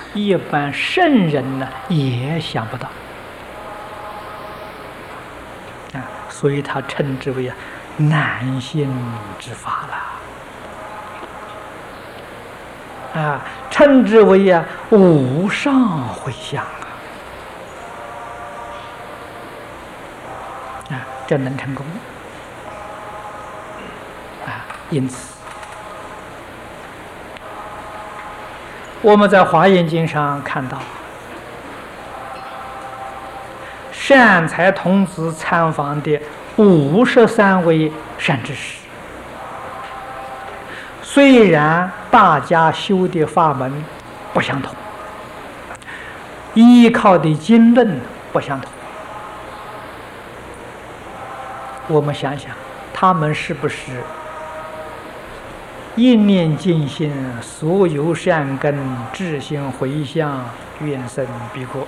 一般圣人呢也想不到啊，所以他称之为难行之法了啊，称之为无上回向啊，这能成功啊，因此。我们在《华严经》上看到，善财童子参访的53位善知识，虽然大家修的法门不相同，依靠的经论不相同，我们想想，他们是不是一念尽心，所有善根，至心回向，愿生彼国？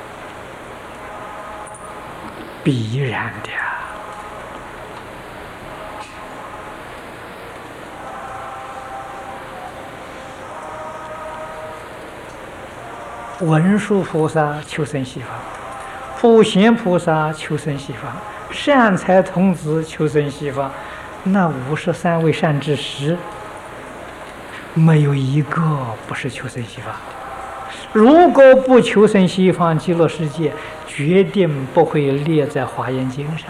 必然的文殊菩萨求生西方，普贤菩萨求生西方，善财童子求生西方，那53位善知识没有一个不是求生西方。如果不求生西方极乐世界，决定不会列在华严经上。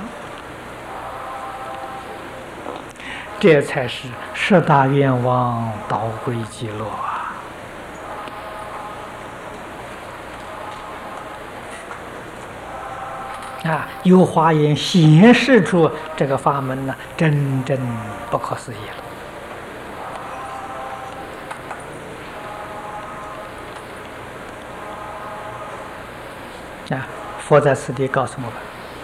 这才是十大愿望导归极乐啊！由华严显示出这个法门呢，真正不可思议了。佛在此地告诉我们：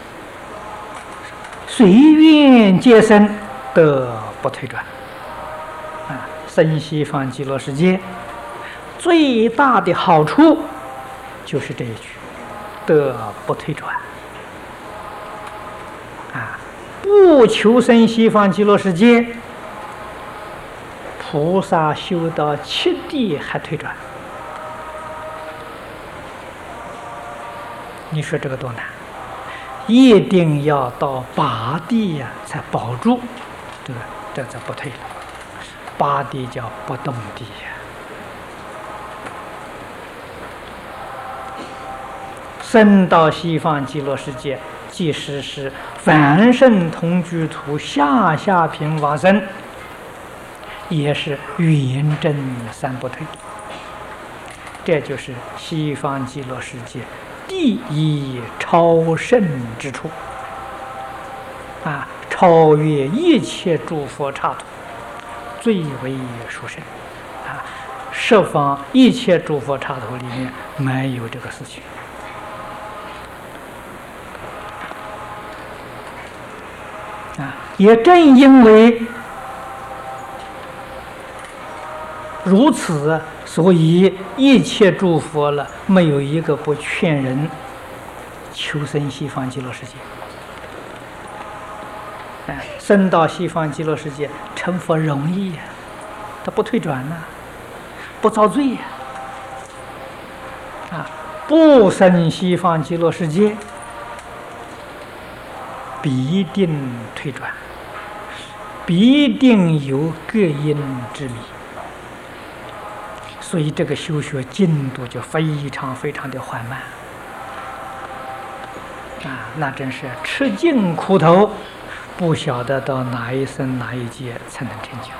随愿皆生，得不退转。生西方极乐世界最大的好处就是这一句：得不退转。不求生西方极乐世界，菩萨修到七地还退转。你说这个多难？一定要到八地才保住，对吧？这才不退了。八地叫不动地升到西方极乐世界，即使是凡圣同居土下品往生，也是圆正三不退。这就是西方极乐世界第一超胜之处超越一切诸佛刹土，最为殊胜十方一切诸佛刹土里面没有这个事情也正因为如此，所以一切诸佛了，没有一个不劝人求生西方极乐世界。升到西方极乐世界成佛容易他不退转不遭罪不升西方极乐世界必定退转，必定有各因之理，所以这个修学进度就非常非常的缓慢那真是吃尽苦头，不晓得到哪一生哪一劫才能成就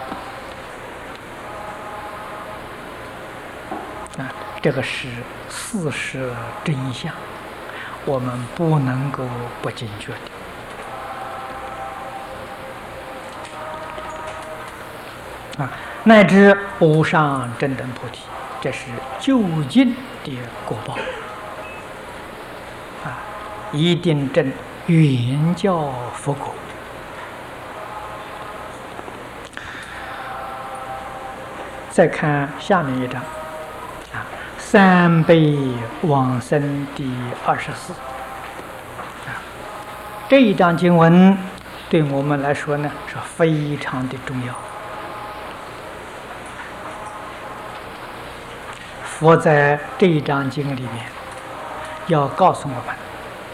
这个是事实真相，我们不能够不警觉的乃至无上正等菩提，这是究竟的果报一定证圆教佛果。再看下面一章三辈往生第24这一章经文对我们来说呢是非常的重要。 佛在这一章经里面要告诉我们，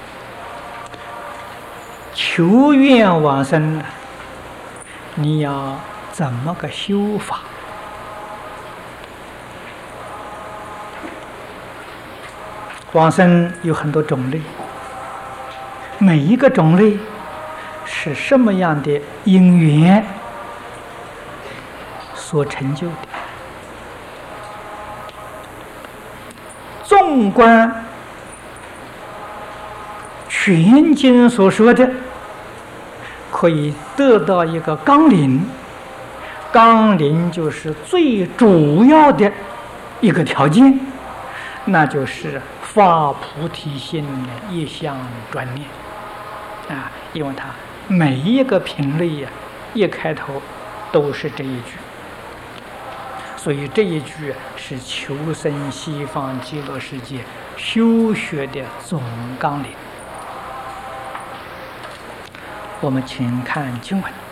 求愿往生，你要怎么个修法？往生有很多种类，每一个种类是什么样的因缘所成就的？纵观全经所说的，可以得到一个纲领。纲领就是最主要的一个条件，那就是发菩提心，一向专念啊！因为它每一个品类呀，一开头都是这一句，所以这一句是求生西方极乐世界修学的总纲领。我们请看经文：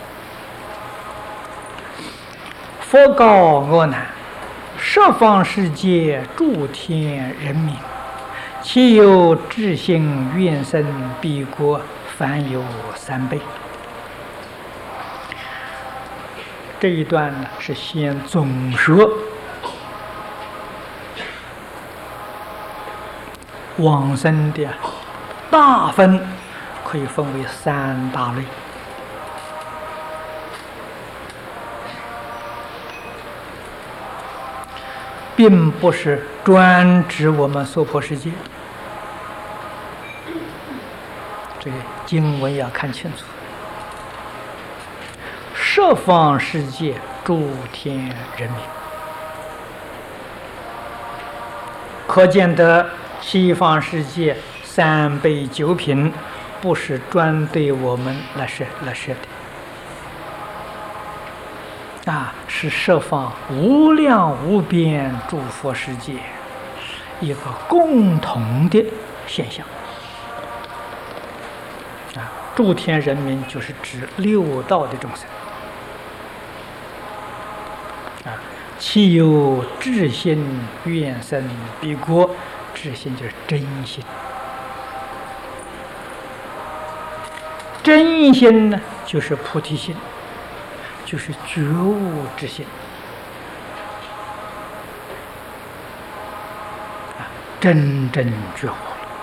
佛告阿难，十方世界诸天人民，其有至心愿生彼国，凡有3辈。这一段呢是先总说往生的大分，可以分为3大类。并不是专指我们娑婆世界，这个经文要看清楚。十方世界诸天人民，可见得西方世界3辈9品不是专对我们来设的啊，是十方无量无边诸佛世界一个共同的现象啊。诸天人民就是指6道的众生啊，其有至心愿生彼国，至心就是真心，真心呢就是菩提心，就是觉悟之心啊，真正觉悟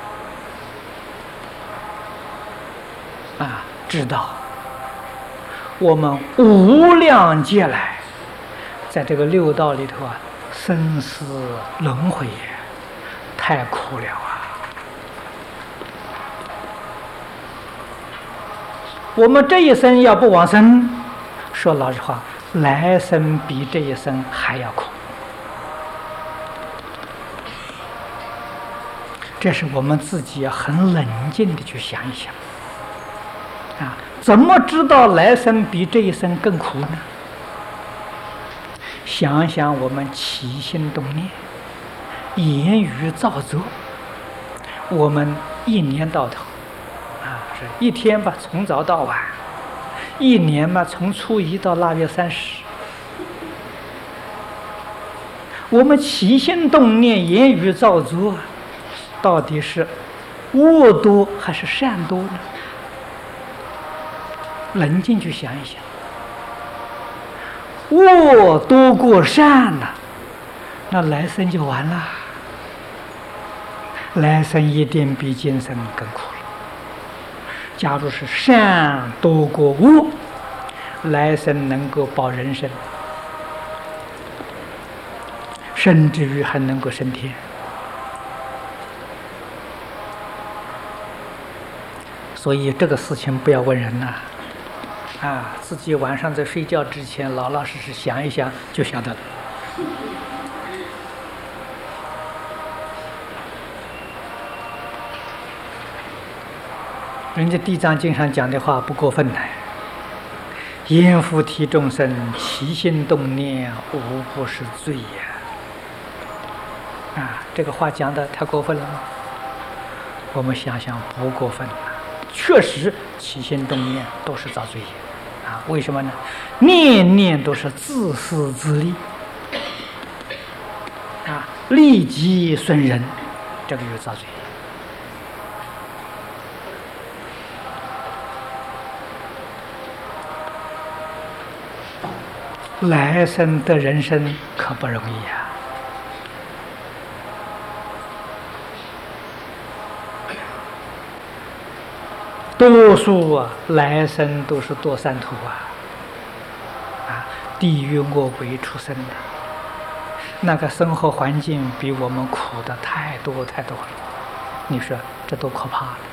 了啊，知道我们无量劫来在这个6道里头啊，生死轮回太苦了啊！我们这一生要不往生，说老实话，来生比这一生还要苦。这是我们自己很冷静的去想一想啊，怎么知道来生比这一生更苦呢？想想我们起心动念、言语造作，我们一年到头啊，是一天吧，从早到晚；一年嘛，从初1到腊月30。我们起心动念、言语造作，到底是恶多还是善多呢？冷静去想一想。恶多过善了，那来生就完了，来生一定比今生更苦了。假如是善多过恶，来生能够保人身，甚至于还能够升天。所以这个事情不要问人呐。啊，自己晚上在睡觉之前老老实实想一想就晓得了。人家《地藏经》上讲的话不过分呢，阎浮提众生起心动念无不是罪呀！啊，这个话讲的太过分了吗？我们想想不过分，确实起心动念都是造罪业。啊，为什么呢？念念都是自私自利啊！ 利己损人，这个有造罪业。来生的人生可不容易呀！多数啊，来生都是堕三途地狱恶鬼出生的，那个生活环境比我们苦的太多太多了。你说这多可怕了！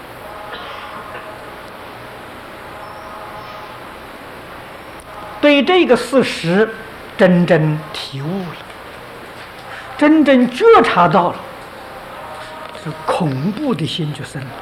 对这个事实真正体悟了，真正觉察到了，是恐怖的心就生了。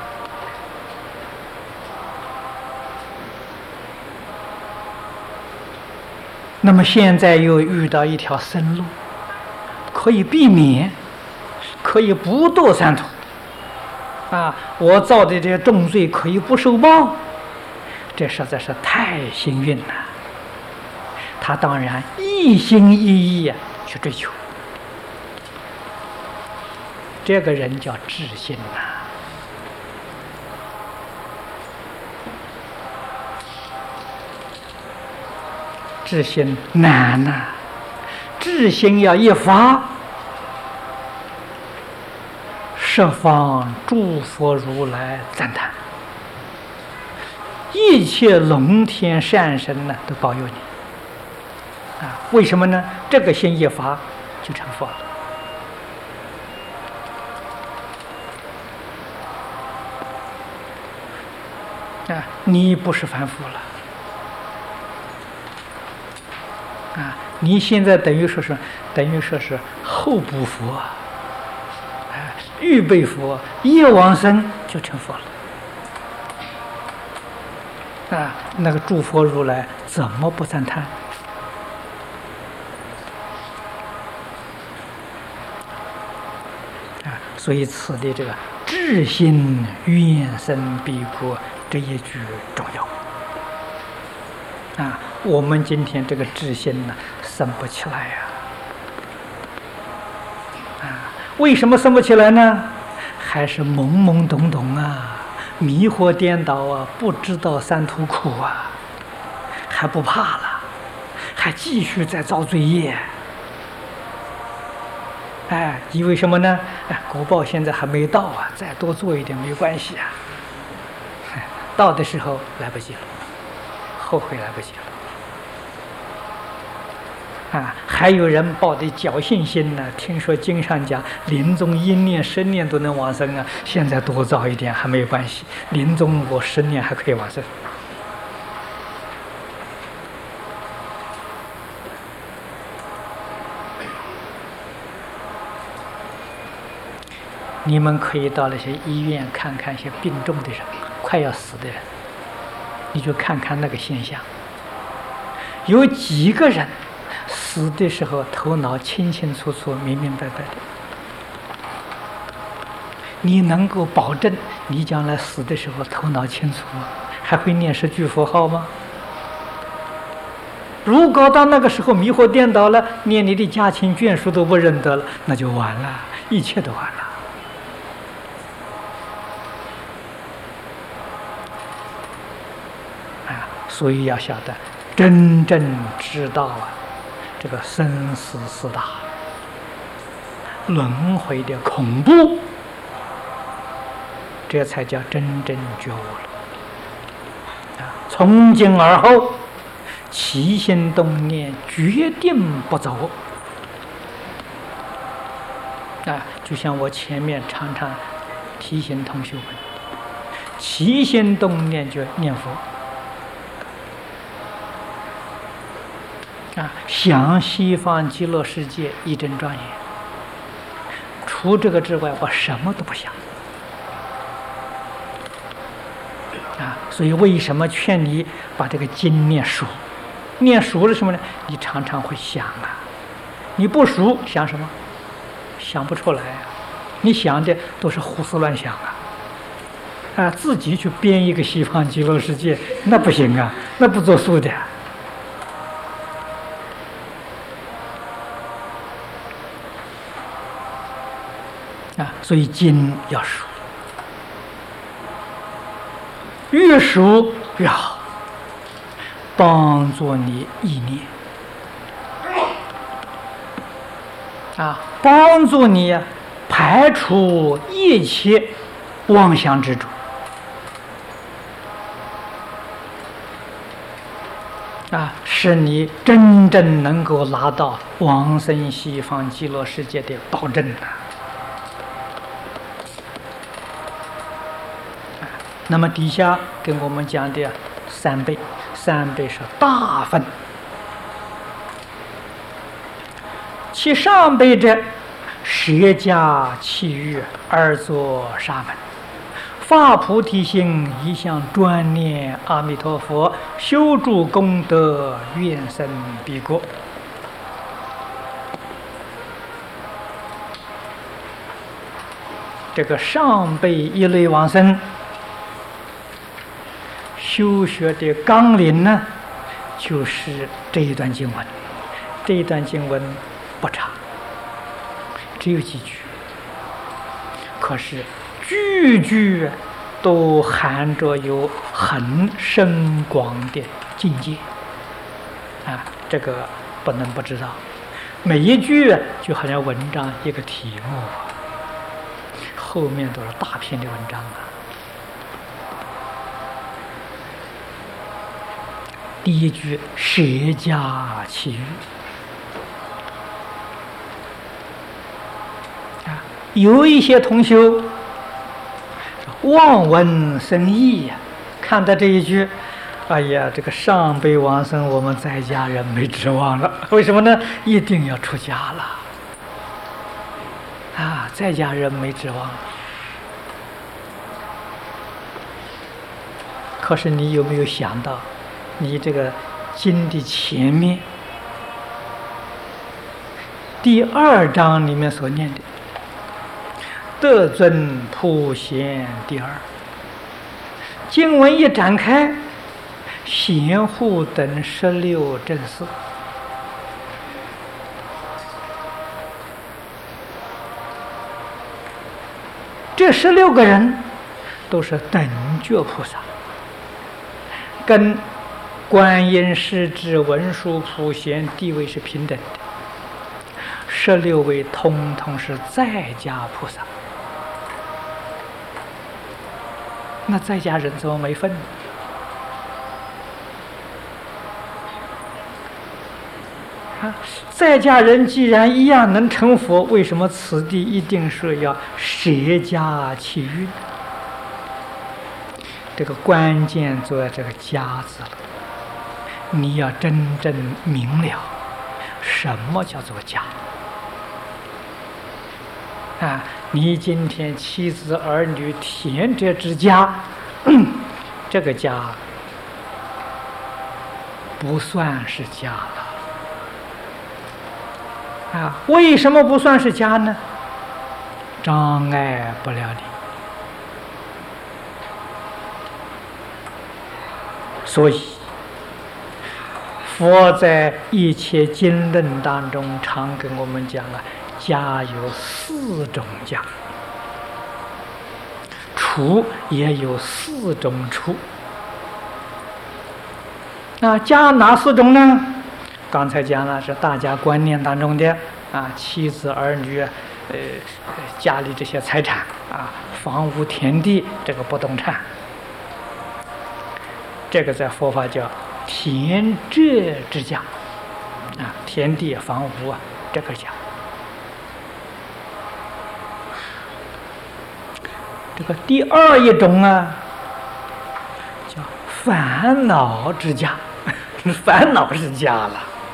那么现在又遇到一条生路，可以避免，可以不堕三途我造的这些重罪可以不受报，这实在是太幸运了。他当然一心一意去追求，这个人叫智心智心难智心要一发，十方诸佛如来赞叹，一切龙天善神都保佑你为什么呢？这个心一发就成佛了你不是凡夫了你现在等于说是候补佛预备佛，一往生就成佛了那个诸佛如来怎么不赞叹？所以此地这个智心愿生彼国这一句重要我们今天这个智心生不起来为什么生不起来呢？还是懵懵懂懂迷惑颠倒不知道三途苦还不怕了，还继续在造罪业以为什么呢？果报现在还没到再多做一点没关系到的时候来不及了，后悔来不及了还有人抱着侥幸心听说经上讲临终1念10年都能往生现在多造一点还没有关系，临终我10年还可以往生。你们可以到那些医院看看一些病重的人，快要死的人，你就看看那个现象，有几个人死的时候头脑清清楚楚明明白白的，你能够保证你将来死的时候头脑清楚吗？还会念10句佛号吗？如果到那个时候迷惑颠倒了，连你的家亲眷属都不认得了，那就完了，一切都完了所以要晓得真正知道这个生死四大轮回的恐怖，这才叫真正觉悟了从今而后起心动念决定不走就像我前面常常提醒同学们，起心动念就念佛想西方极乐世界一真庄严，除这个之外我什么都不想所以为什么劝你把这个经念熟？念熟了什么呢？你常常会想你不熟想什么？想不出来你想的都是胡思乱想自己去编一个西方极乐世界那不行那不作数的所以经要熟，越熟越好，帮助你意念帮助你排除一切妄想执着使你真正能够拿到往生西方极乐世界的保证那么底下跟我们讲的3倍，3倍是大分，其上辈者，舍家弃欲而作沙门，发菩提心，一向专念阿弥陀佛，修诸功德，愿生彼国。这个上辈一类往生修学的纲领呢，就是这一段经文。这一段经文不长，只有几句，可是句句都含着有很深广的境界这个不能不知道。每一句就好像文章一个题目，后面都是大篇的文章第一句舍家弃欲有一些同修望闻生义看到这一句，哎呀，这个上辈往生我们在家人没指望了，为什么呢？一定要出家了在家人没指望。可是你有没有想到，你这个经的前面第2章里面所念的得尊普贤第2经文一展开，贤护等16正士，这16个人都是等觉菩萨，跟观音、势至、文殊、普贤地位是平等的。16位通通是在家菩萨，那在家人怎么没份呢？在家人既然一样能成佛，为什么此地一定是要舍家弃欲呢？这个关键就在这个家字了。你要真正明了什么叫做家你今天妻子儿女田宅之家这个家不算是家了为什么不算是家呢？障碍不了你。所以佛在一切经论当中常跟我们讲家有4种家，处也有4种处。那家哪4种呢？刚才讲了是大家观念当中的妻子儿女家里这些财产房屋田地，这个不动产，这个在佛法叫田宅之家田地房屋这个家。这个第2一种叫烦恼之家烦恼是家了。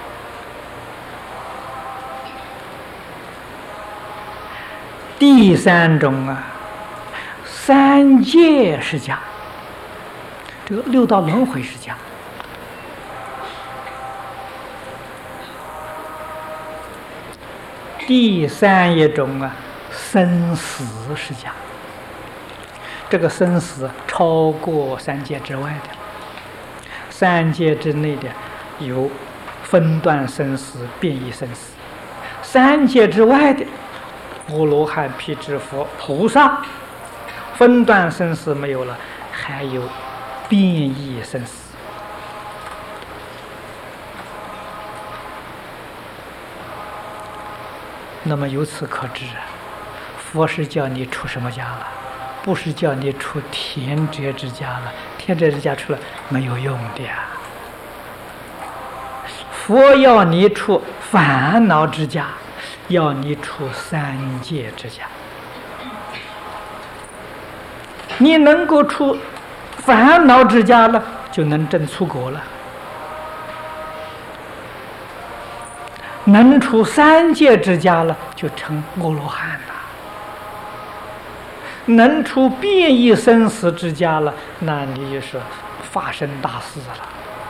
第3种三界是家，这个6道轮回是家。第3一种生死是家，这个生死超过3界之外的，3界之内的有分段生死、变异生死；3界之外的阿罗汉、辟支佛、菩萨，分段生死没有了，还有变异生死。那么由此可知，佛是叫你出什么家了？不是叫你出天哲之家了，天哲之家出来没有用的呀。佛要你出烦恼之家，要你出三界之家。你能够出烦恼之家了，就能证出果了。能出三界之家了，就成阿罗汉了。能出变异生死之家了，那你就是发生大事了。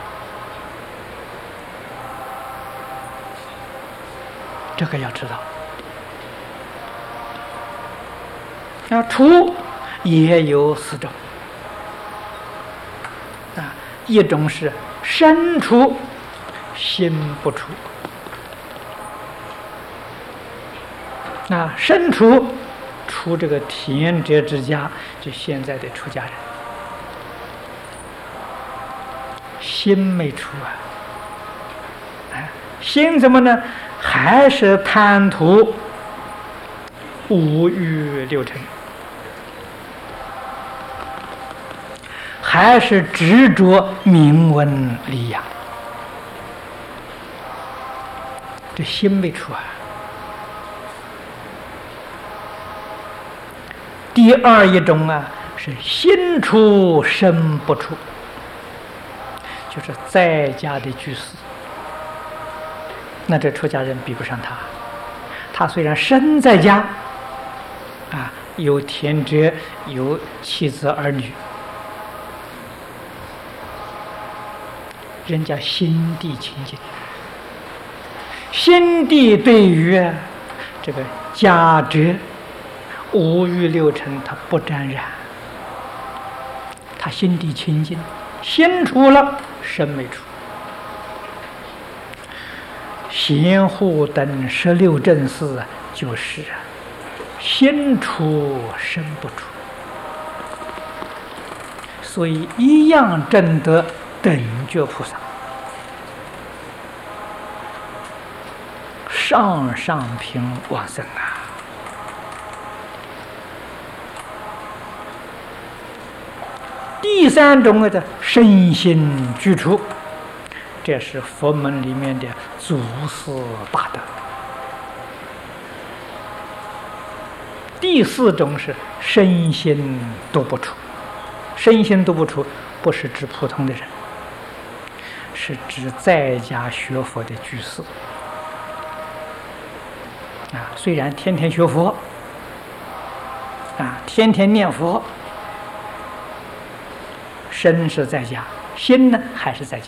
这个要知道。出也有4种。一种是身出，心不出。身出这个天哲之家，就现在的出家人，心没出心怎么呢？还是贪图五欲六尘，还是执着名闻利养，这心没出第二一种是心出身不出，就是在家的居士。那这出家人比不上他。他虽然身在家，有田宅，有妻子儿女，人家心地清净，心地对于这个家宅五欲六尘他不沾染，他心地清净，心出了，身没出。贤护等16正事就是心出身不出，所以一样证得等觉菩萨，上上品往生第三种的身心具足，这是佛门里面的祖师大德。第四种是身心都不出，身心都不出不是指普通的人，是指在家学佛的居士虽然天天学佛天天念佛，身是在家，心呢还是在家，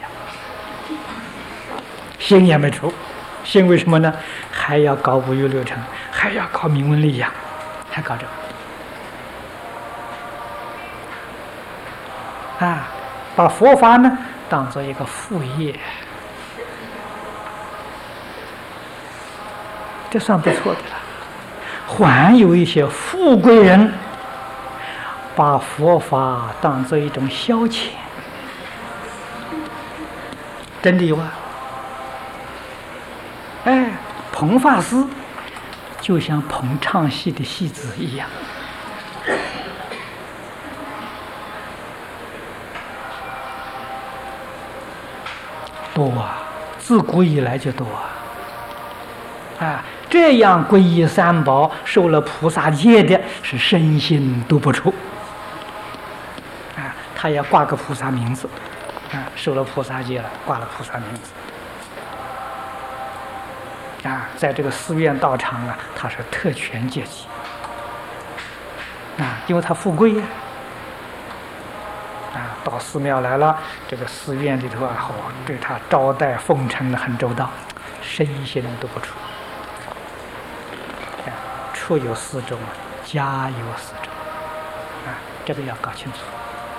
心也没出。心为什么呢？还要搞五欲六尘，还要搞名闻利养，还搞这个把佛法呢当做一个副业，这算不错的了。还有一些富贵人把佛法当做一种消遣，真的有捧法师就像捧唱戏的戏子一样，多自古以来就多这样皈依三宝受了菩萨戒的是身心都不出他也挂个菩萨名字受了菩萨戒了，挂了菩萨名字在这个寺院道场他是特权阶级因为他富贵到寺庙来了，这个寺院里头对他招待奉承的很周到，身心都不出出有4种，家有4种这个要搞清楚。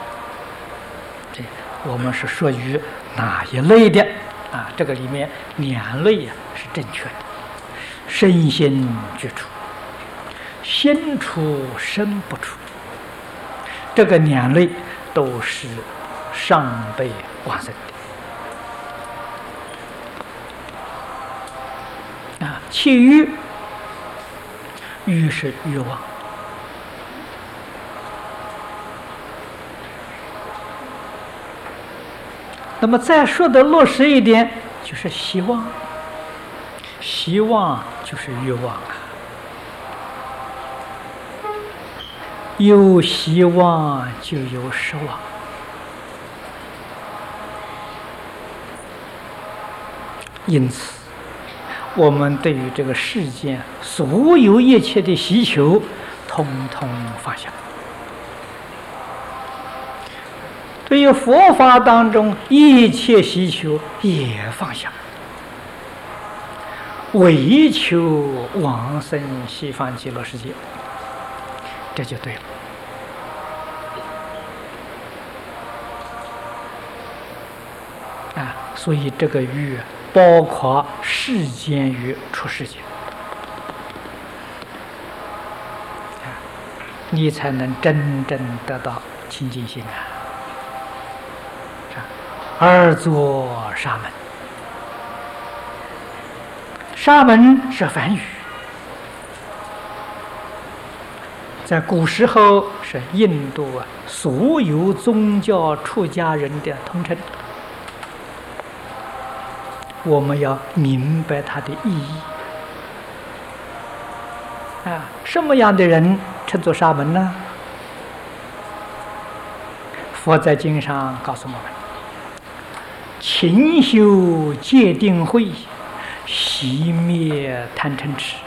我们是属于哪一类的这个里面2类是正确的，身心具足心出身不出，这个两类都是上辈往生的啊。其余欲是欲望，那么再说的落实一点，就是希望，希望就是欲望啊。有希望就有失望，因此我们对于这个世间所有一切的需求，统统放下。对于佛法当中一切需求也放下，唯求往生西方极乐世界，这就对了。啊，所以这个欲包括世间欲、出世间，你才能真正得到清净心啊。二作沙门，沙门是梵语，在古时候是印度所有宗教出家人的通称。我们要明白它的意义啊！什么样的人称作沙门呢？佛在经上告诉我们：勤修戒定慧，熄灭贪嗔痴。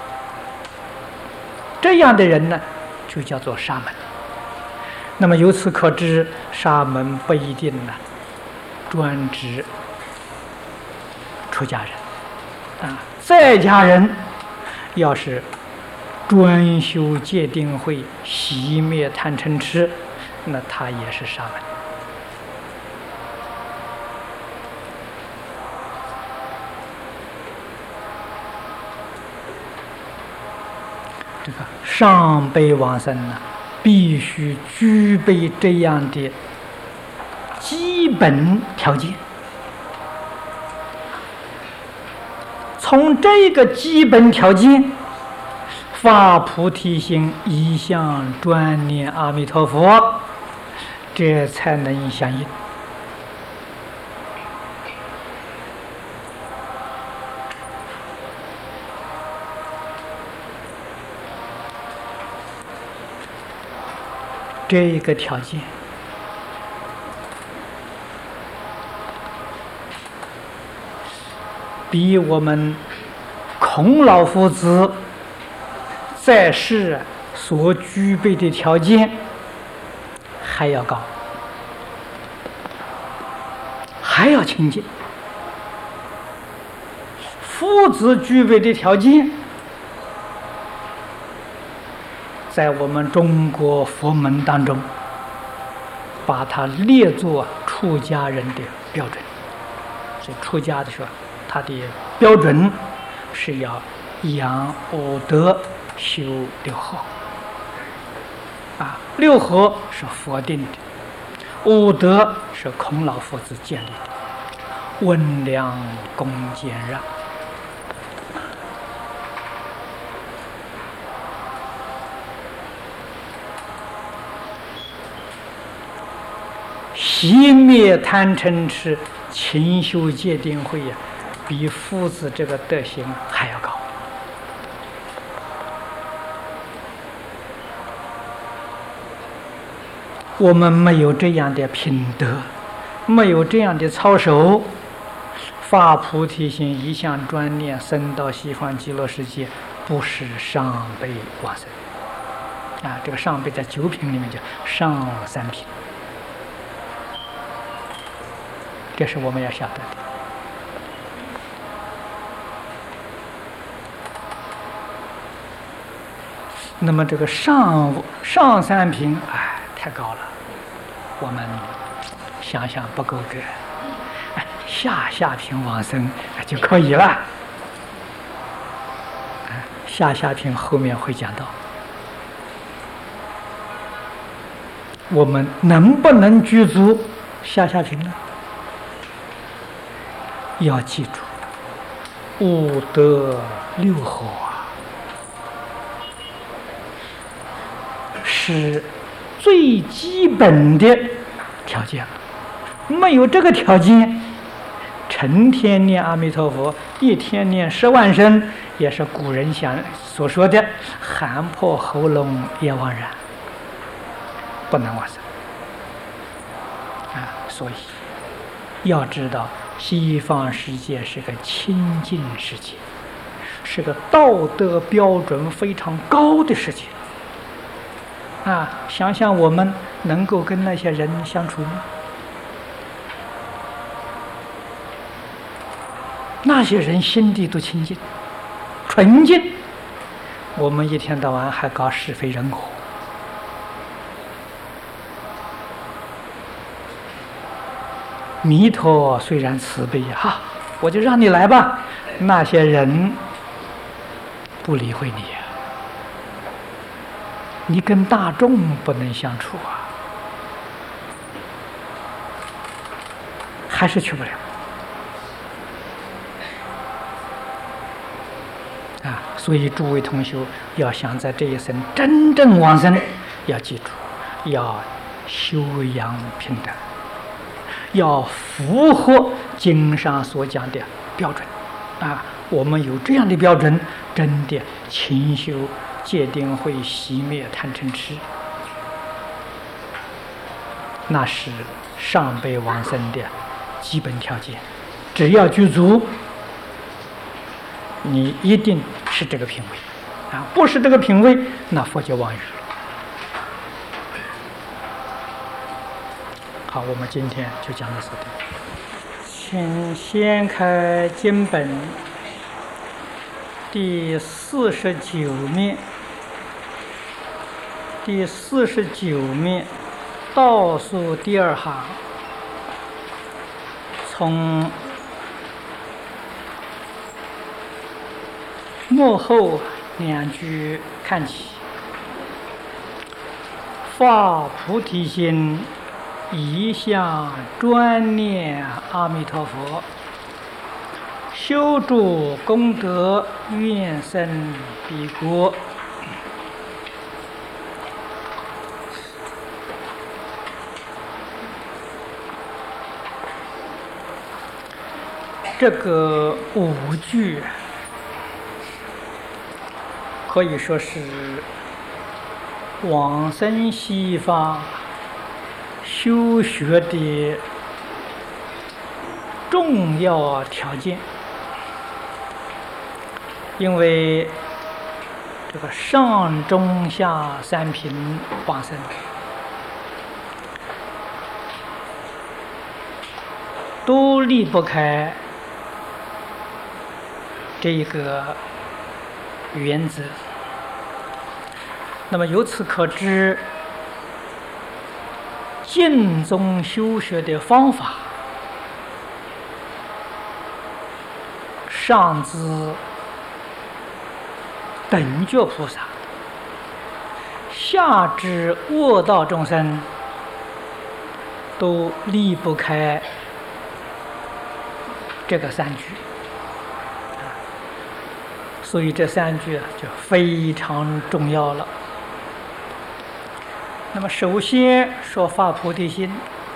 这样的人呢，就叫做沙门。那么由此可知，沙门不一定呢专指出家人啊，在家人要是专修戒定慧，熄灭贪嗔痴，那他也是沙门。这个上辈往生呢，必须具备这样的基本条件。从这个基本条件发菩提心，一向专念阿弥陀佛，这才能相应。这个条件比我们孔老夫子在世所具备的条件还要高，还要清净。夫子具备的条件，在我们中国佛门当中，把它列作出家人的标准。所以出家的时候，他的标准是要养五德，修六合。六合是佛定的，五德是孔老夫子建立的，温良恭俭让。熄灭贪嗔痴，勤修戒定慧呀，比夫子这个德行还要高。我们没有这样的品德，没有这样的操守，发菩提心，一向专念，升到西方极乐世界，不是上辈往生。这个上辈在九品里面叫上三品。这是我们要晓得的。那么这个上三品，太高了，我们想想不够格。下品往生就可以了。下品后面会讲到。 我们能不能具足下品呢？要记住，五德六合是最基本的条件了。没有这个条件，成天念阿弥陀佛，一天念10万声，也是古人所说的喊破喉咙也枉然，不能往生啊！所以要知道，西方世界是个清净世界，是个道德标准非常高的世界啊！想想我们能够跟那些人相处吗？那些人心地都清净、纯净，我们一天到晚还搞是非人我。弥陀虽然慈悲哈，我就让你来吧，那些人不理会你呀，你跟大众不能相处啊，还是去不了。所以诸位同学要想在这一生真正往生，要记住，要修养平等，要符合经上所讲的标准啊！我们有这样的标准，真的勤修戒定慧，熄灭贪嗔痴，那是上辈往生的基本条件。只要具足，你一定是这个品位啊！不是这个品位，那佛就妄语了。好，我们今天就讲到这里。请掀开经本第49面，第49面倒数第2行，从末后2句看起。发菩提心，一向专念阿弥陀佛，修诸功德，愿生彼国。这个5句可以说是往生西方修学的重要条件，因为这个上中下3品往生都离不开这一个原则。那么由此可知，净宗修学的方法，上至等觉菩萨，下至恶道众生，都离不开这个3句。所以这3句就非常重要了。那么首先说发菩提心。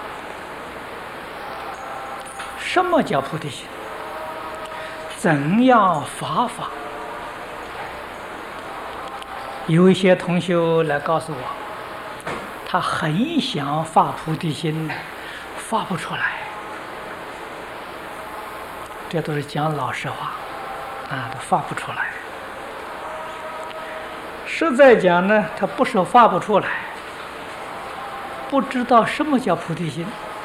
什么叫菩提心？怎样发法？有一些同学来告诉我，他很想发菩提心，发不出来。这都是讲老实话啊，都发不出来。实在讲呢，他不是发不出来，不知道什么叫菩提心。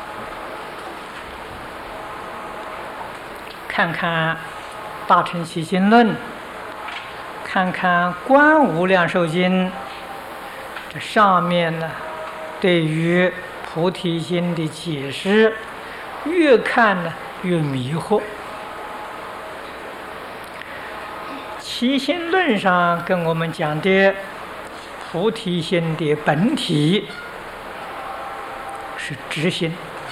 看看《大乘起心论》，看看《观无量寿经》，这上面呢，对于菩提心的解释，越看呢越迷惑。起心论上跟我们讲的菩提心的本体， 是知心，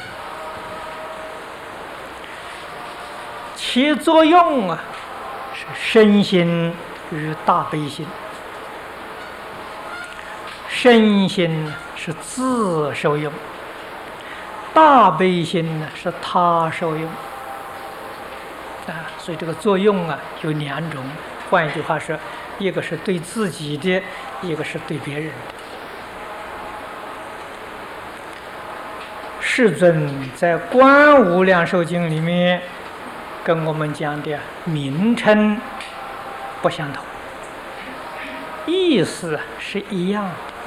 其作用啊是身心与大悲心。身心是自受用，大悲心呢是他受用啊。所以这个作用啊有两种，换一句话说，一个是对自己的，一个是对别人的。世尊在《观无量寿经》里面跟我们讲的名称不相同，意思是一样的。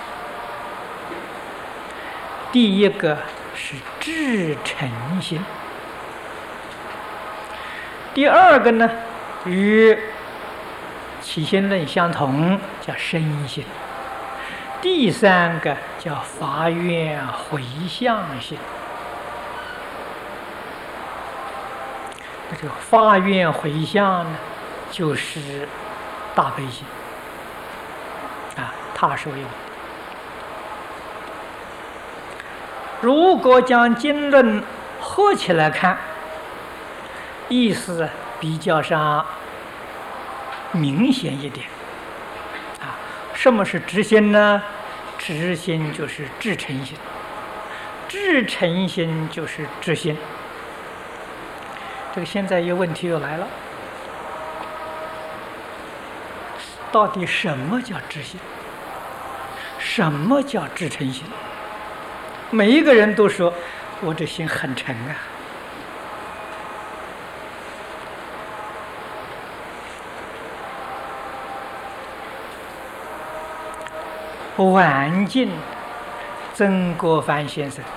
第一个是至诚心，第二个呢与起心论相同，叫身心，第三个叫发愿回向心。这个发愿回向呢，就是大悲心啊，他受用。如果将经论合起来看，意思比较上明显一点啊。什么是知心呢？知心就是至诚心，至诚心就是知心。这个现在一个问题又来了，到底什么叫知心？什么叫至诚心？每一个人都说我这心很诚啊，晚近曾国藩先生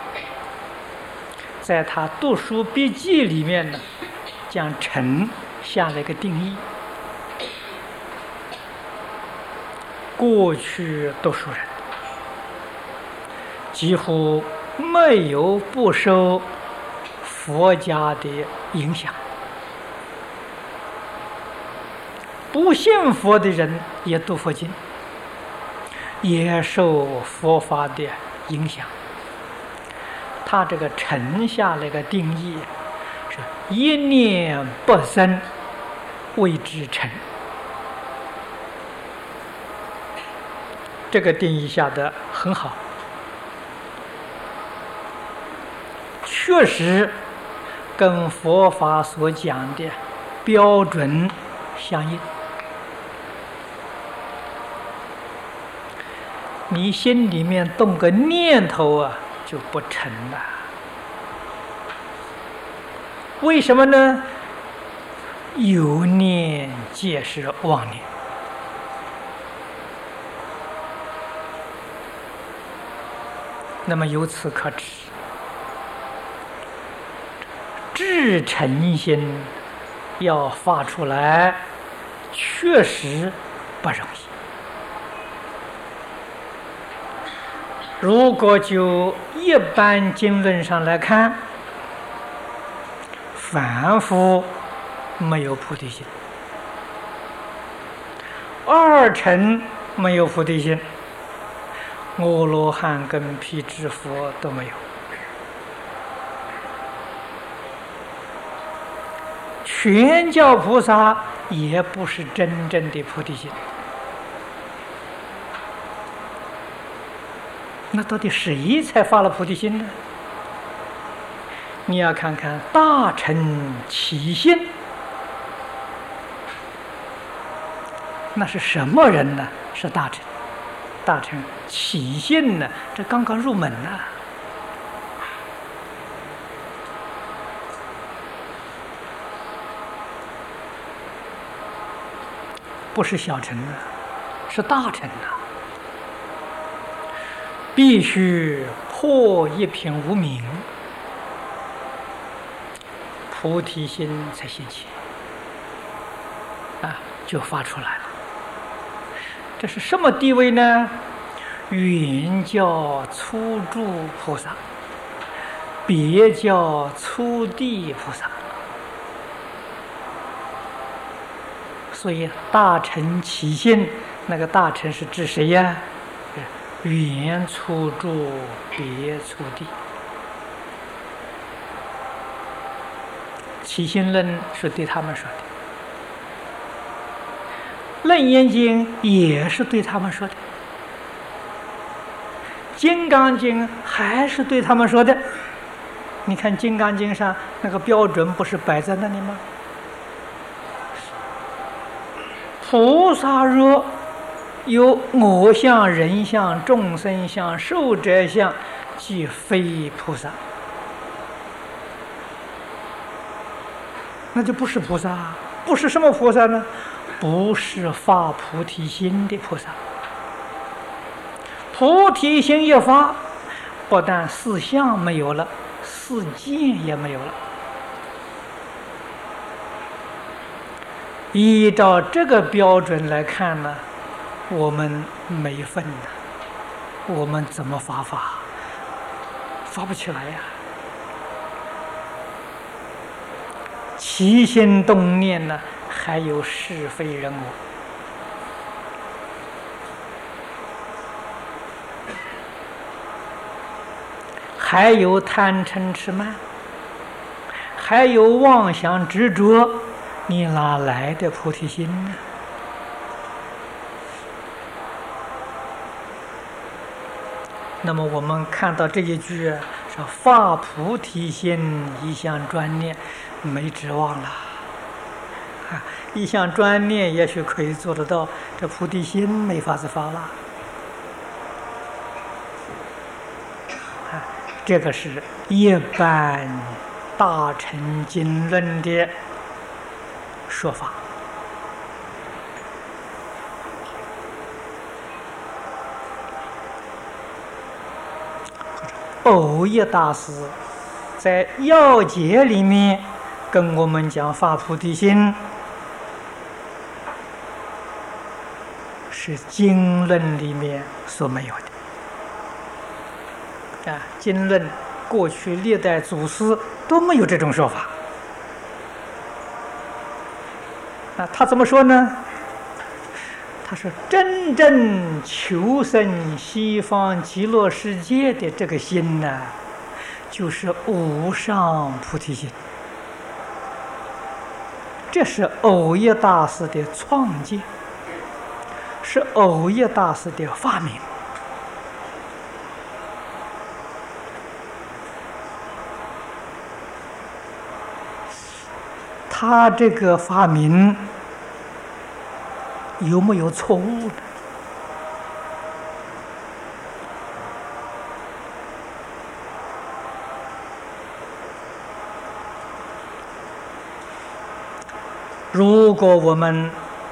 在他读书笔记里面呢，将诚下了一个定义。过去读书人几乎没有不受佛家的影响，不信佛的人也读佛经，也受佛法的影响。他这个诚下了一个定义，是一念不生谓之诚。这个定义下得很好，确实跟佛法所讲的标准相应。你心里面动个念头啊，就不成了。为什么呢？有念皆是妄念。那么由此可知，至诚心要发出来，确实不容易。如果就一般经论上来看，凡夫没有菩提心，二乘没有菩提心，阿罗汉跟辟支佛都没有。全教菩萨也不是真正的菩提心。那到底谁才发了菩提心呢？你要看看大乘起心，那是什么人呢？是大乘。大乘起心呢，这刚刚入门呢，不是小乘啊，是大乘啊。必须破一品无明，菩提心才现起啊，就发出来了。这是什么地位呢？原教初住菩萨，别教初地菩萨。所以大乘起心，那个大乘是指谁呀？ 远处住，别处地。起心论是对他们说的，楞严经也是对他们说的，金刚经还是对他们说的。你看金刚经上那个标准不是摆在那里吗？菩萨若有我相、人相、众生相、寿者相，即非菩萨。那就不是菩萨，不是什么菩萨呢？不是发菩提心的菩萨。菩提心一发，不但四相没有了，四见也没有了。依照这个标准来看呢，我们没份呐，我们怎么发法？发不起来呀！起心动念呢，还有是非人我。还有贪嗔痴慢，还有妄想执着，你哪来的菩提心呢？那么我们看到这一句是发菩提心，一向专念，没指望了。一向专念也许可以做得到，这菩提心没法子发了。这个是一般大乘经论的说法。藕益大师在要解里面跟我们讲发菩提心，是经论里面所没有的。经论过去历代祖师都没有这种说法。他怎么说呢？他说真正求生西方极乐世界的这个心呢，就是无上菩提心。这是藕益大师的创建，是藕益大师的发明。他这个发明有没有错误呢？如果我们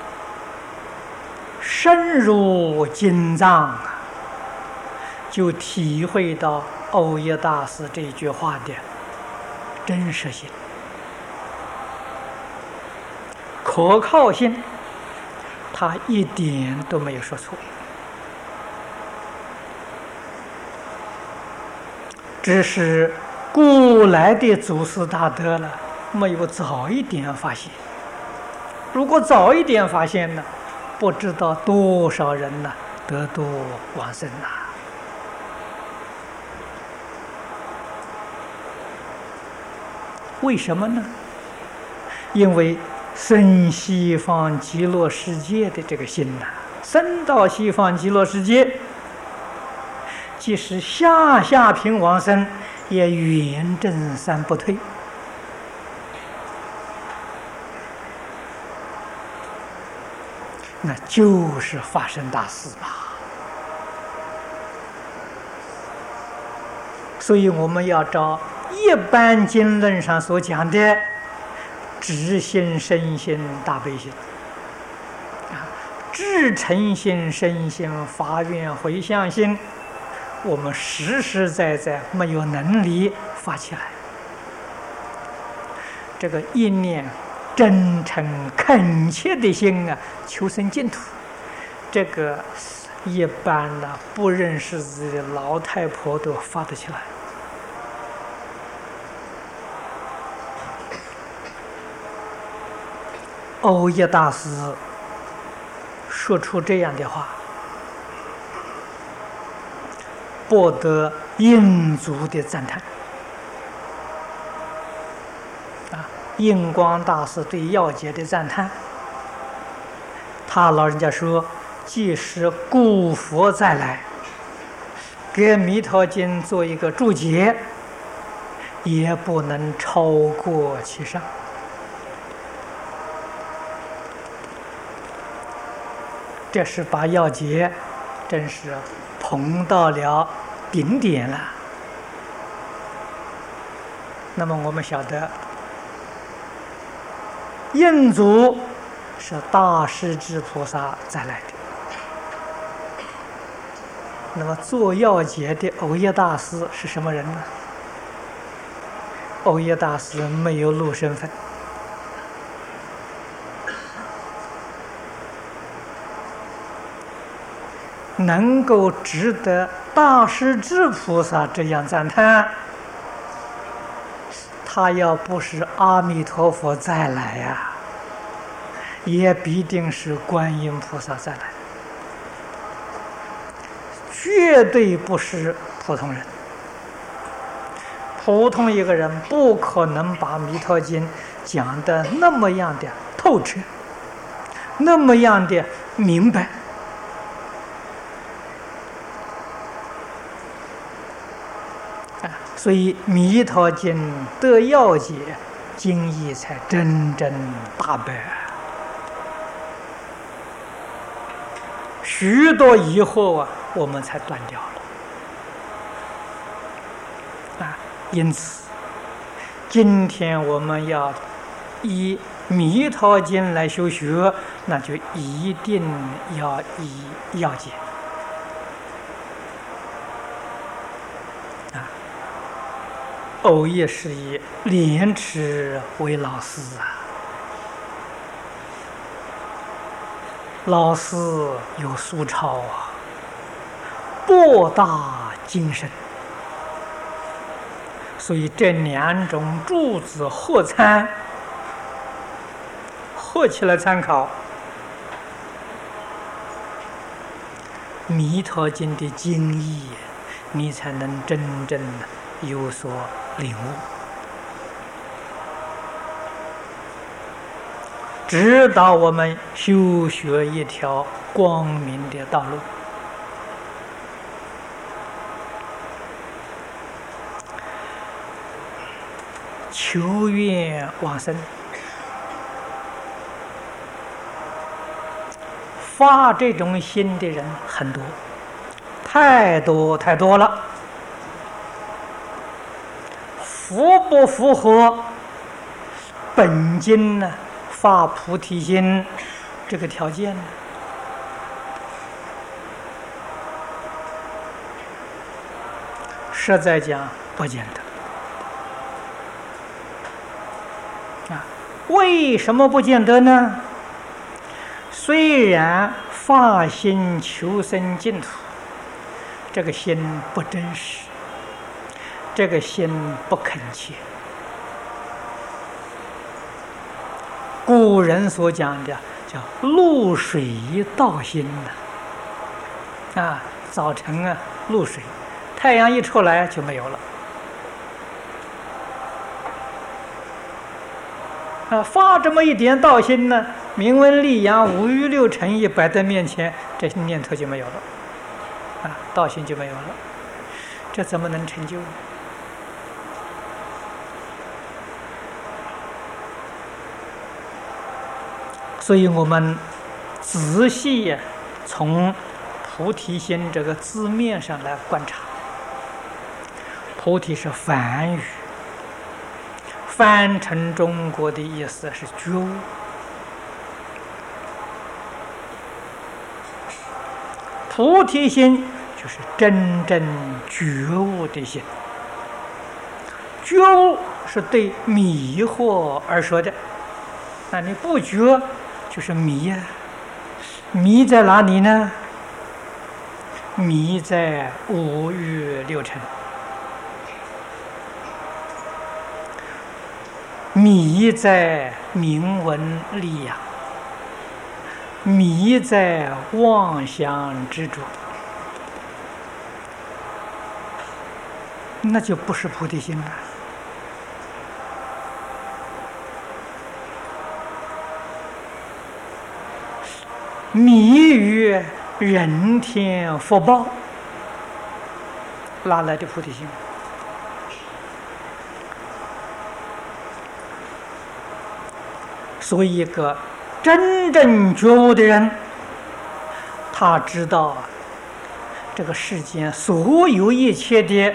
深入经藏，就体会到藕益大师这句话的真实性、可靠性，他一点都没有说错，只是古来的祖师大德了，没有早一点发现。如果早一点发现呢，不知道多少人呢得度往生呐。为什么呢？因为生西方极乐世界的这个心呐，生到西方极乐世界，即使下品往生，也圆正三不退。那就是法身大事嘛。所以我们要照一般经论上所讲的直心、身心、大悲心，至诚心、身心、发愿回向心，我们实实在在没有能力发起来。这个一念真诚恳切的心啊，求生净土，这个一般的不认识字的老太婆都发得起来。藕益大师说出这样的话， 博得印祖的赞叹。印光大师对要解的赞叹，他老人家说，即使古佛再来，给《弥陀经》做一个注解，也不能超过其上。这是把要解真是捧到了顶点了。那么我们晓得，印祖是大势至菩萨再来的。那么做要解的藕益大师是什么人呢？藕益大师没有入身份，能够值得大势至菩萨这样赞叹，他要不是阿弥陀佛再来呀，也必定是观音菩萨再来，绝对不是普通人。普通一个人不可能把《弥陀经》讲得那么样的透彻，那么样的明白。所以《弥陀经》得要解，经义才真正大白。许多疑惑我们才断掉了。因此，今天我们要以《弥陀经》来修学，那就一定要以要解。藕益是以莲池为老师老师有苏超博大精深，所以这两种著子合参，合起来参考《弥陀经》的经义，你才能真正的有所领悟，指导我们修学一条光明的道路。求愿往生，发这种心的人很多，太多太多了。符不符合本经呢发菩提心这个条件呢？实在讲不见得。为什么不见得呢？虽然发心求生净土，这个心不真实，这个心不恳切。古人所讲的叫露水道心早晨露水，太阳一出来就没有了。发这么一点道心呢，名闻利养五欲六尘一摆在面前，这些念头就没有了，道心就没有了，这怎么能成就呢？所以我们仔细从菩提心这个字面上来观察，菩提是梵语，翻成中国的意思是觉悟。菩提心就是真正觉悟的心。觉悟是对迷惑而说的，那你不觉就是迷迷在哪里呢？迷在五欲六尘，迷在名闻利养，迷在妄想执着。 那就不是菩提心了。迷于人天福报，哪来的菩提心？所以，一个真正觉悟的人，他知道这个世间所有一切的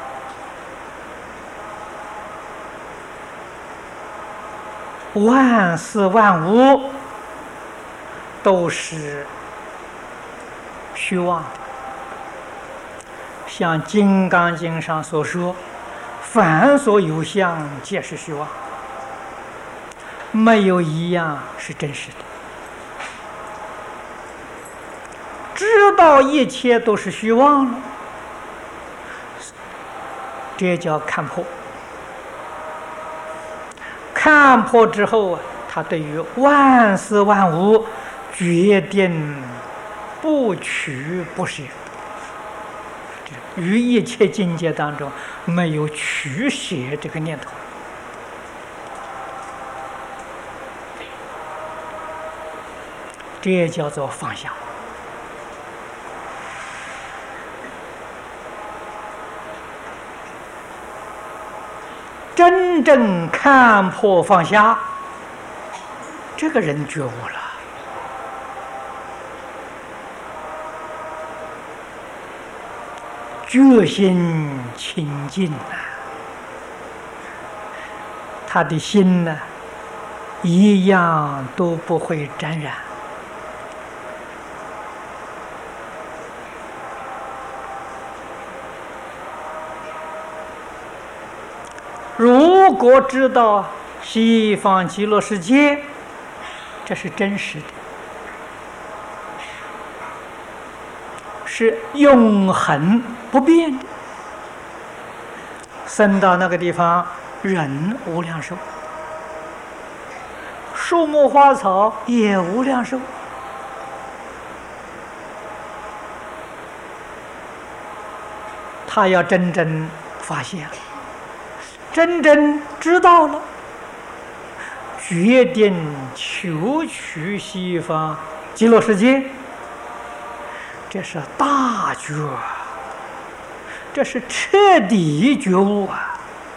万事万物都是虚妄的。像《金刚经》上所说：“凡所有相，皆是虚妄。”没有一样是真实的。知道一切都是虚妄了，这叫看破。看破之后啊，他对于万事万物决定不取不舍，于一切境界当中没有取舍这个念头。这也叫做放下。真正看破放下，这个人觉悟了。决心清净啊，他的心呢，一样都不会沾染。如果知道西方极乐世界，这是真实的，是永恒不变的。生到那个地方，人无量寿，树木花草也无量寿。他要真正发现，真正知道了，决定求取西方极乐世界，这是大觉，这是彻底觉悟啊！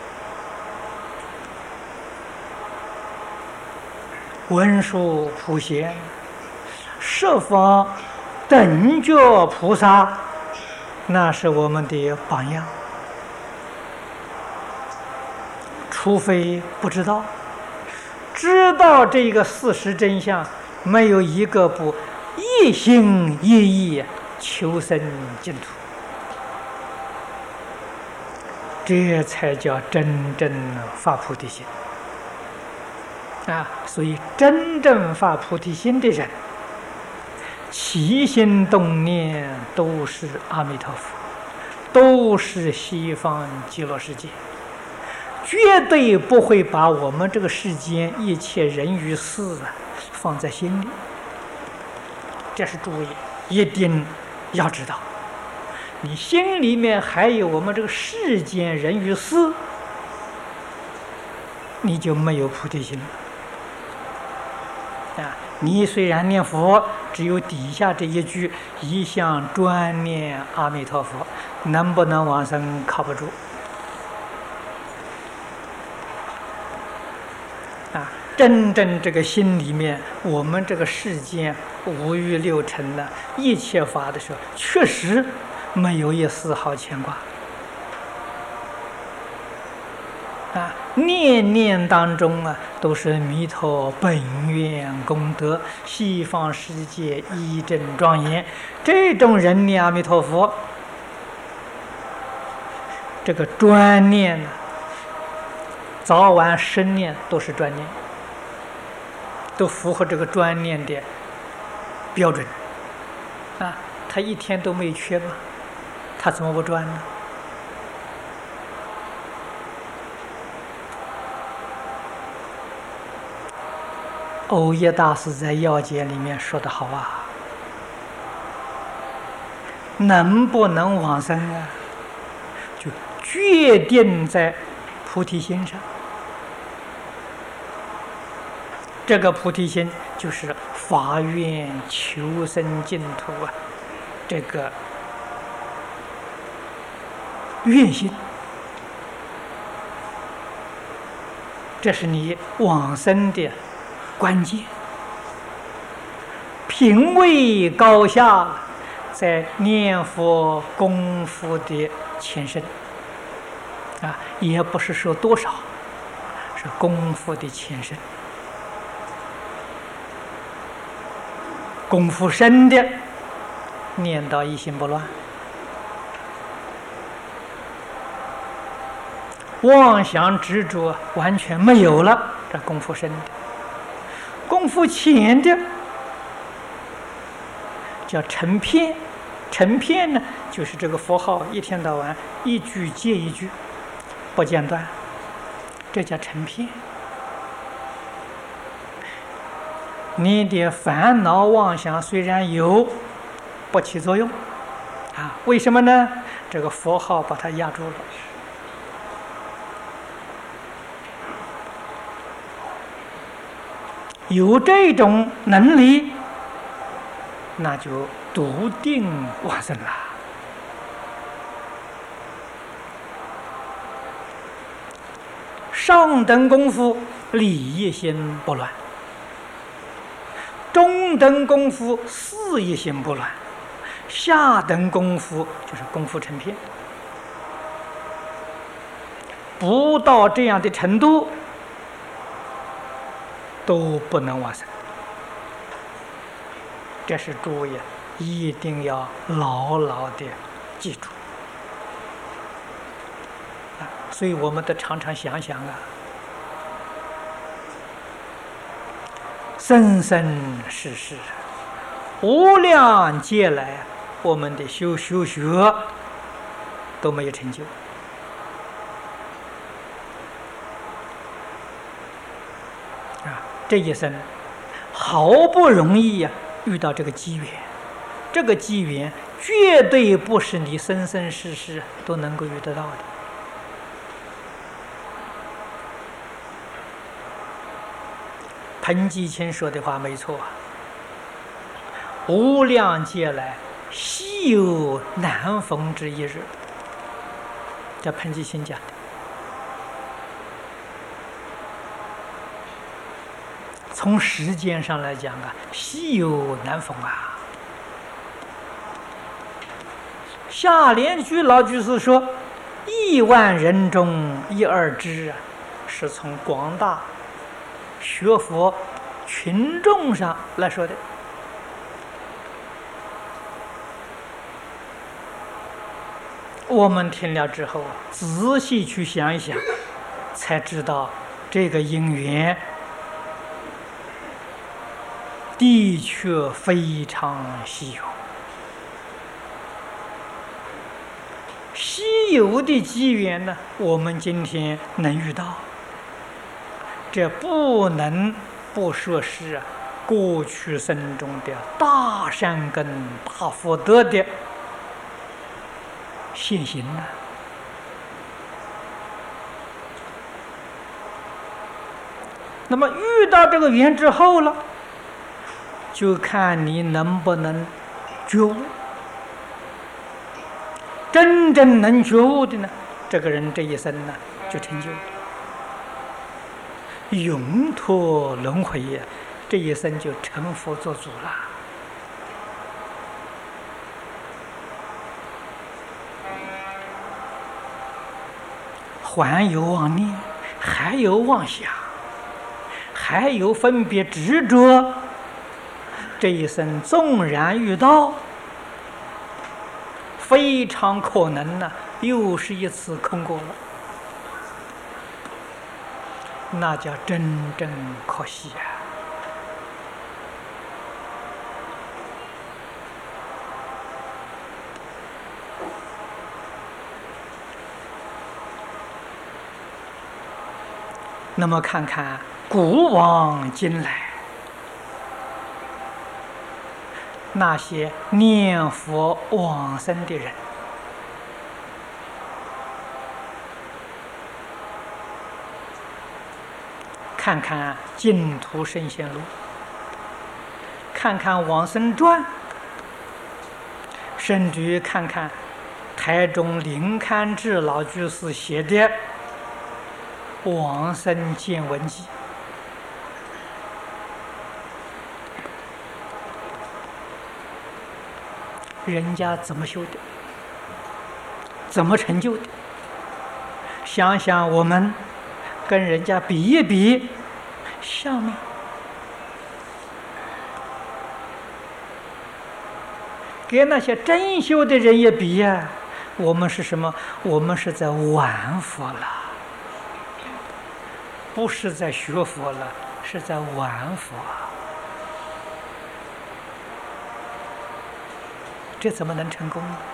文殊普贤、十方等觉菩萨，那是我们的榜样。除非不知道，知道这个事实真相，没有一个不一心一意求生净土，这才叫真正发菩提心啊！所以真正发菩提心的人，起心动念都是阿弥陀佛，都是西方极乐世界，绝对不会把我们这个世间一切人与事放在心里。这是注意，一定要知道，你心里面还有我们这个世间人与事，你就没有菩提心了啊！你虽然念佛，只有底下这一句一向专念阿弥陀佛，能不能往生靠不住啊！真正这个心里面，我们这个世间五欲六尘呢，一切法的时候，确实没有一丝毫牵挂啊！念念当中啊，都是弥陀本愿功德，西方世界一真庄严。这种人念阿弥陀佛，这个专念呢，早晚10念都是专念，都符合这个专念的标准啊！他一天都没缺吗？他怎么不专呢？欧耶大师在要解里面说得好啊，能不能往生啊？就决定在菩提心上。这个菩提心就是发愿求生净土啊，这个愿心，这是你往生的关键。品位高下，在念佛功夫的前身啊，也不是说多少，是功夫的前身。功夫深的，念到一心不乱，妄想执着完全没有了，这功夫深的。功夫浅的叫成片，成片呢，就是这个佛号一天到晚一句接一句，不间断，这叫成片。你的烦恼妄想虽然有，不起作用啊？为什么呢？这个佛号把它压住了。有这种能力，那就笃定往生了。上等功夫理一心不乱，中等功夫事一心不乱，下等功夫就是功夫成片。不到这样的程度，都不能往生。这是诸位一定要牢牢的记住啊！所以我们都常常想想啊，生生世世无量劫来，我们的修学都没有成就啊！这一生好不容易呀，遇到这个机缘，这个机缘绝对不是你生生世世都能够遇得到的。彭基清说的话没错啊，无量劫来，稀有难逢之一日。这彭基清讲的。从时间上来讲啊，稀有难逢啊。下联居老居士说，10000人中1、2只啊，是从广大学佛群众上来说的。我们听了之后，仔细去想一想，才知道这个因缘的确非常稀有。稀有的机缘呢，我们今天能遇到，这不能不说是过去生中的大善根、大福德的现行啊。那么遇到这个缘之后了，就看你能不能觉悟。真正能觉悟的呢，这个人这一生呢就成就了，永脱轮回呀，这一生就成佛做主了。还有妄念，还有妄想，还有分别执着，这一生纵然遇到，非常可能呢，又是一次空过了，那叫真正可惜啊！那么看看古往今来，那些念佛往生的人， 看看净土圣贤录，看看往生传，甚至于看看台中林堪志老居士写的《往生见闻记》，人家怎么修的，怎么成就的？想想我们跟人家比一比，像吗？跟那些真修的人也比呀，我们是什么？我们是在玩佛了，不是在学佛了，是在玩佛。这怎么能成功呢？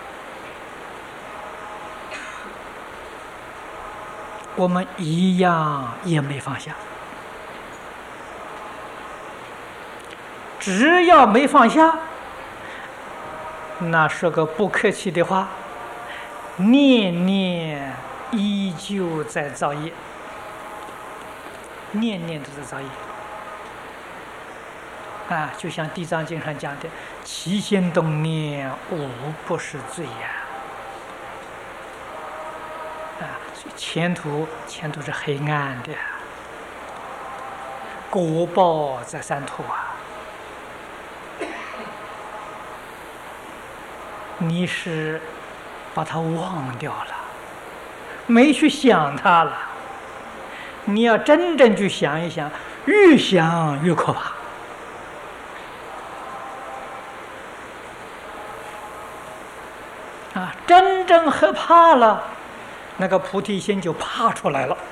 我们一样也没放下，只要没放下，那说个不客气的话，念念依旧在造业，念念都在造业。啊，就像《地藏经》上讲的，起心动念无不是罪呀！啊，所以前途是黑暗的，果报在三途啊！你是把它忘掉了，没去想它了。你要真正去想一想，越想越可怕。啊，真正害怕了，那个菩提心就爬出来了。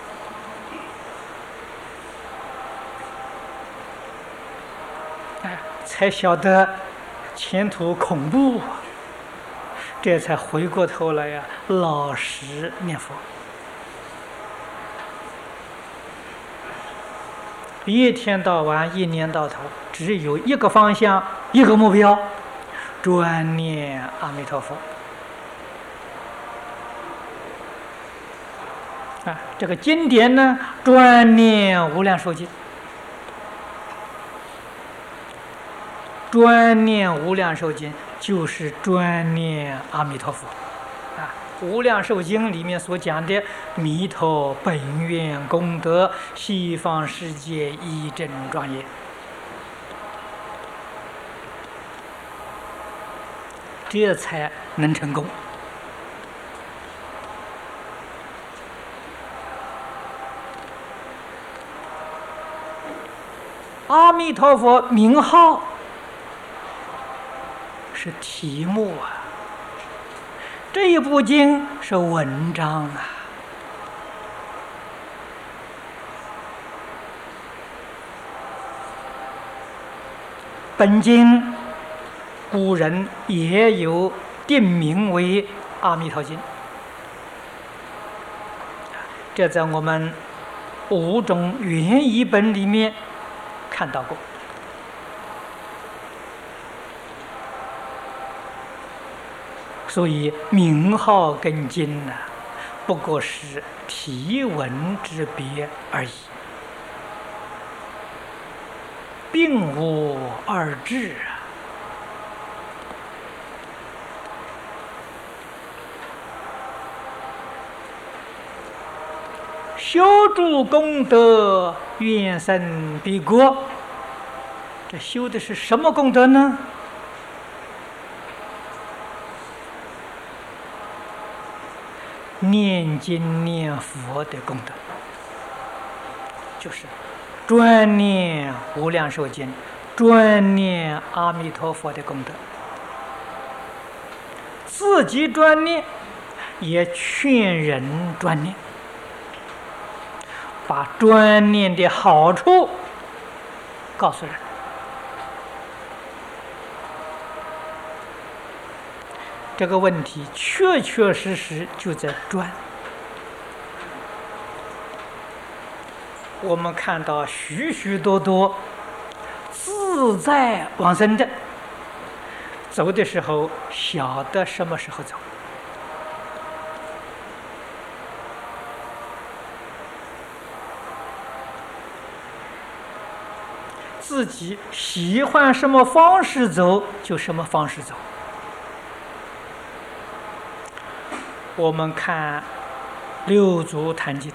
哎，才晓得前途恐怖，这才回过头来呀，老实念佛。一天到晚，一年到头，只有一个方向，一个目标，专念阿弥陀佛。啊，这个经典呢，专念无量寿经，专念无量寿经就是专念阿弥陀佛。啊，无量寿经里面所讲的弥陀本愿功德，西方世界一真庄严，这才能成功。阿弥陀佛名号是题目啊，这一部经是文章啊。本经古人也有定名为阿弥陀经，这在我们5种原译本里面看到过。所以名号跟经呢，不过是题文之别而已，并无二致啊。修诸功德，愿生彼国。这修的是什么功德呢？念经念佛的功德，就是专念无量寿经，专念阿弥陀佛的功德。自己专念，也劝人专念，把专念的好处告诉人。这个问题确确实实就在专。我们看到许许多多自在往生的，走的时候晓得什么时候走， 自己喜欢什么方式走就什么方式走。我们看六祖坛经，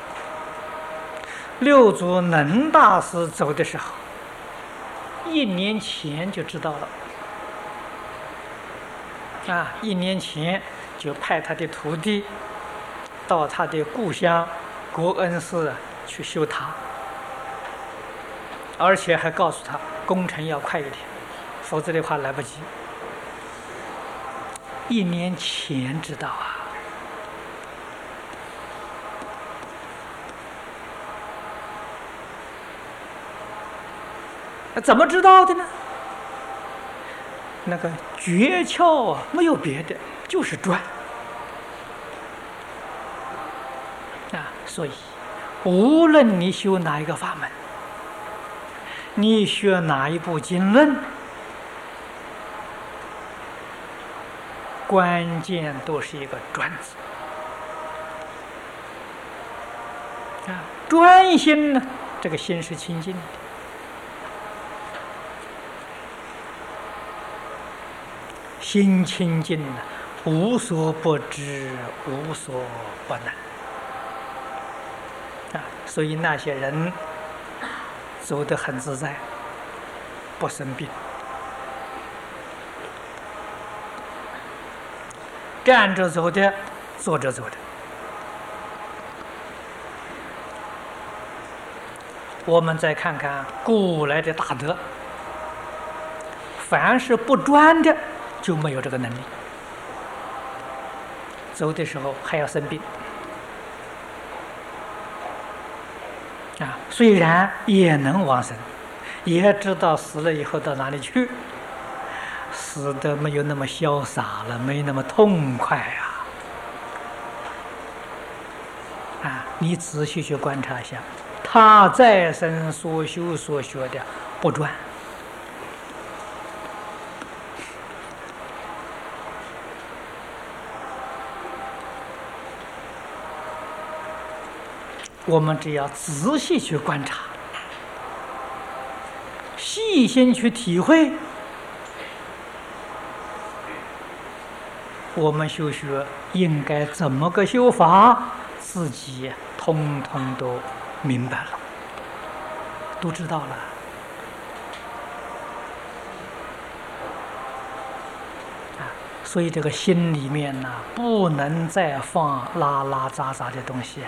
六祖能大师走的时候，1年前就知道了。1年前就派他的徒弟到他的故乡国恩寺去修塔，而且还告诉他工程要快一点，否则的话来不及。1年前知道啊。怎么知道的呢？那个诀窍啊，没有别的，就是转所以无论你修哪一个法门，你学哪一部经论，关键都是一个专字专心呢，这个心是清净的。心清净，无所不知，无所不能所以那些人走得很自在，不生病。站着走的，坐着走的。我们再看看古来的大德，凡是不专的就没有这个能力，走的时候还要生病虽然也能往生，也知道死了以后到哪里去，死的没有那么潇洒了，没那么痛快你仔细去观察一下，他在生所修所学的不专。我们只要仔细去观察，细心去体会，我们修学应该怎么个修法，自己通通都明白了，都知道了所以这个心里面呢，不能再放拉拉杂杂的东西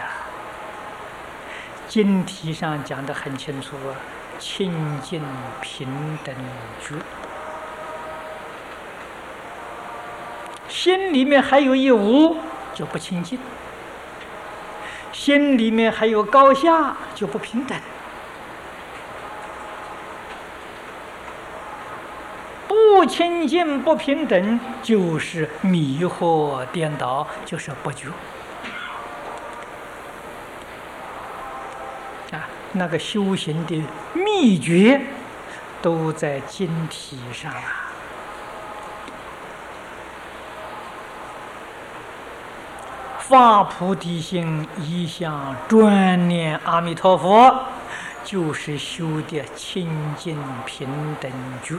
经题上讲得很清楚清净平等觉。心里面还有一无，就不清净；心里面还有高下，就不平等。不清净不平等，就是迷惑颠倒，就是不觉那个修行的秘诀都在经题上发菩提心，一向专念阿弥陀佛，就是修的清净平等觉。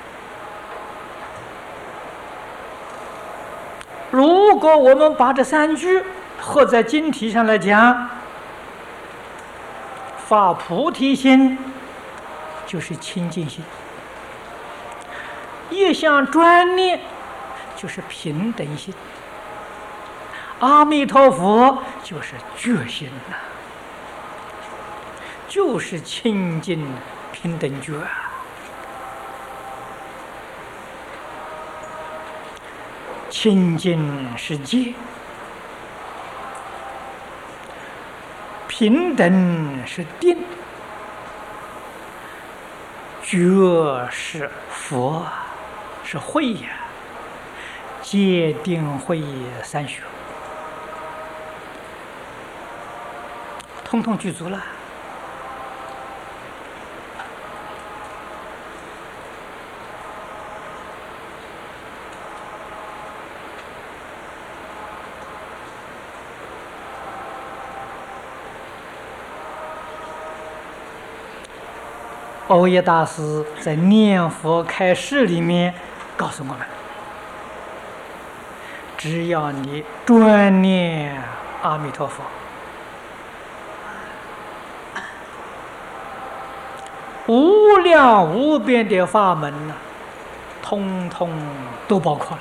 如果我们把这3句合在经题上来讲，发菩提心就是清净心，一向专念就是平等心，阿弥陀佛就是觉心就是清净平等觉清净是戒，平等是定，觉是佛，是慧戒定慧3学通通具足了。 欧耶大师在念佛开示里面告诉我们：只要你专念阿弥陀佛，无量无边的法门呢，通通都包括了。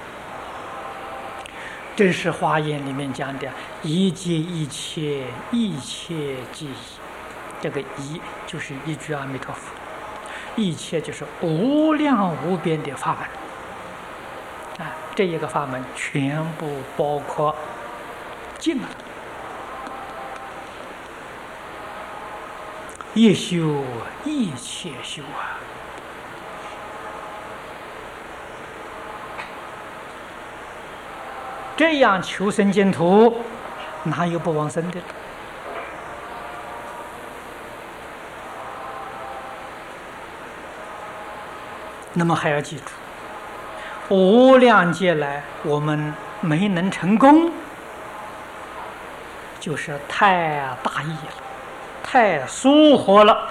这是华严里面讲的“一切一切，一切即一”。这个“一”就是一句阿弥陀佛，一切就是无量无边的法门。这一个法门全部包括尽了。一修一切修啊！这样求生净土，哪有不往生的？那么还要记住，无量劫来我们没能成功，就是太大意了，太疏忽了。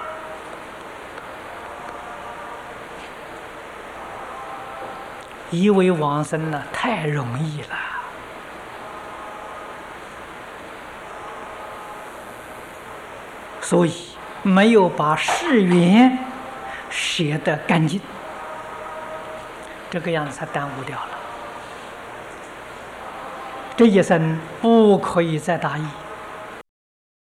以为往生呢太容易了，所以没有把誓愿写得干净，这个样子才耽误掉了。这一生不可以再大意。